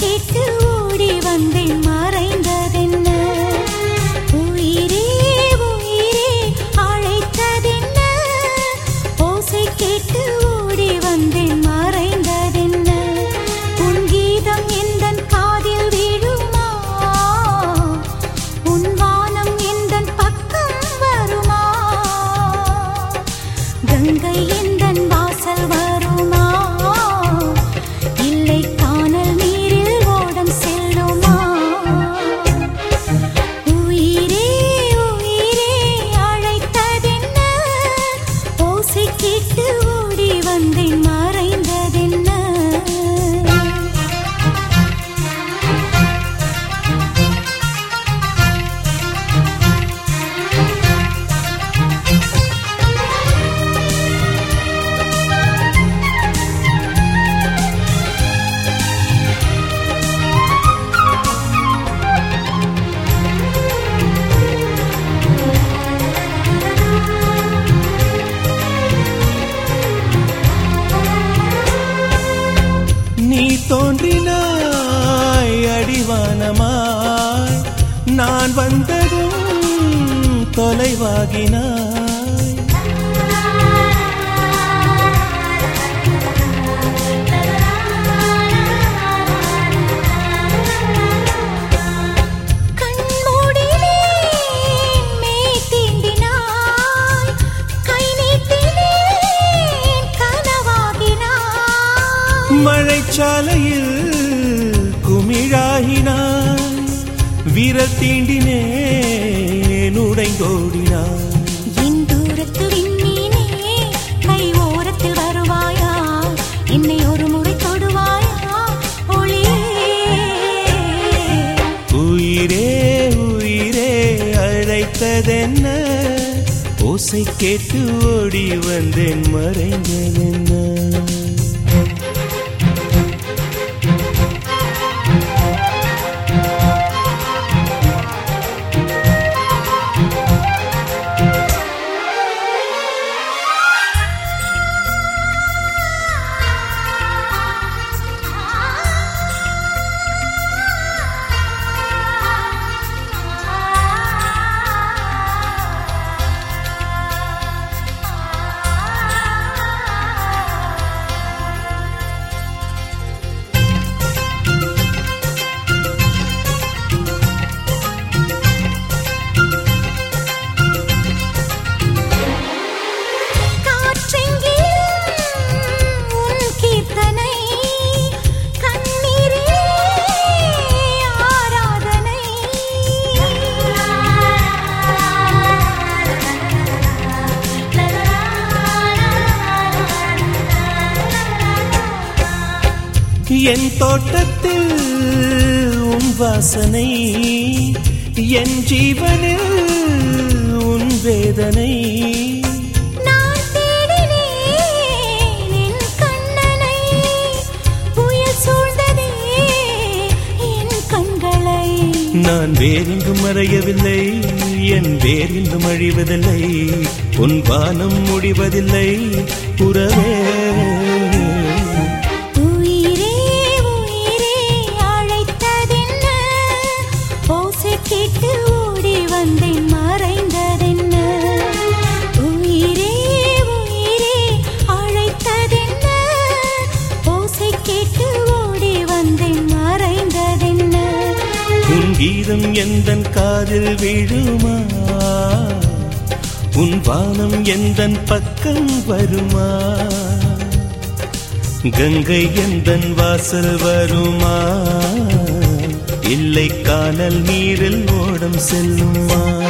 கேட்டு ஓடி வந்தேன் மறைந்ததென்ன உயிரே உயிரே அழைத்ததென்ன ஓசை கேட்டு ஓடி வந்தேன் மறைந்ததென்ன உன் கீதம் எந்தன் காதில் விழுமா உன் வானம் எந்தன் பக்கம் வருமா கங்கை எந்தன் வாசல் வருமா இல்லை கானல் நீரில் ஓடம் செல்லுமா உயிரே உயிரே அழைத்ததென்ன ஓசை கேட்டு ஓடி வந்தேன் மறைந்ததென்ன நீ தோன்றினாய் அடிவானமாய் நான் வந்ததும் தொலைவாகினாய் கண்மூடினேன் மெய் தீண்டினாய் கை நீட்டினேன் கனவாகினாய் மழைச்சாலையில் குமிழாகினாய் விரல் தீண்டினேன் உடைந்தோடினாய் என் தூரத்து விண்மீனே கை ஓரத்தில் வருவாயா என்னை ஒரு முறை தொடுவாயா ஒளியே உயிரே உயிரே அழைத்ததென்ன ஓசை கேட்டு ஓடி வந்தேன் மறைந்ததென்ன என் தோட்டத்தில் உன் வாசனை என் ஜீவனில் உன் வேதனை நான் தேடினேன் என் கண்ணனை புயல் சூழ்ந்ததே என் கண்களை நான் வேறெங்கும் மறையவில்லை என் வேறெங்கும் அழிவதில்லை உன் வானம் முடிவதில்லை உறவே கேட்டு ஓடி வந்தேன் மறைந்ததென்ன உயிரே உயிரே அழைத்ததென்ன ஓசை கேட்டு ஓடி வந்தேன் மறைந்ததென்ன உன் கீதம் எந்தன் காதில் விழுமா உன் வானம் எந்தன் பக்கம் வருமா கங்கை எந்தன் வாசல் வருமா இல்லை கானல் நீரில் ஓடம் செல்லுமா